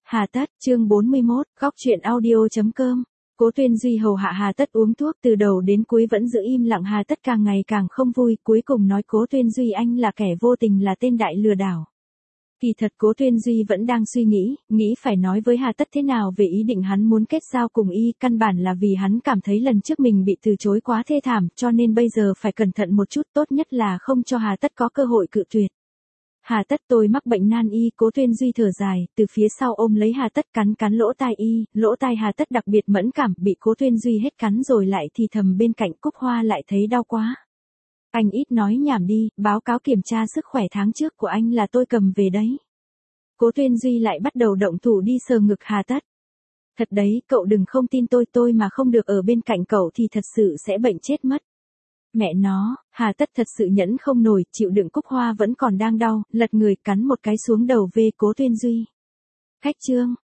Hà Tất, chương 41, góc truyện audio.com. Cố Tuyên Duy hầu hạ Hà Tất uống thuốc từ đầu đến cuối vẫn giữ im lặng. Hà Tất càng ngày càng không vui, cuối cùng nói Cố Tuyên Duy anh là kẻ vô tình, là tên đại lừa đảo. Kỳ thật Cố Tuyên Duy vẫn đang suy nghĩ phải nói với Hà Tất thế nào về ý định hắn muốn kết giao cùng y, căn bản là vì hắn cảm thấy lần trước mình bị từ chối quá thê thảm, cho nên bây giờ phải cẩn thận một chút, tốt nhất là không cho Hà Tất có cơ hội cự tuyệt. Hà Tất, tôi mắc bệnh nan y. Cố Tuyên Duy thở dài, từ phía sau ôm lấy Hà Tất cắn lỗ tai y, lỗ tai Hà Tất đặc biệt mẫn cảm, bị Cố Tuyên Duy hết cắn rồi lại thì thầm bên cạnh. Cúc Hoa lại thấy đau quá. Anh ít nói nhảm đi, báo cáo kiểm tra sức khỏe tháng trước của anh là tôi cầm về đấy. Cố Tuyên Duy lại bắt đầu động thủ đi sờ ngực Hà Tất. Thật đấy, cậu đừng không tin tôi mà không được ở bên cạnh cậu thì thật sự sẽ bệnh chết mất. Mẹ nó, Hà Tất thật sự nhẫn không nổi, chịu đựng. Cúc Hoa vẫn còn đang đau, lật người cắn một cái xuống đầu về Cố Tuyên Duy. Khách Trương,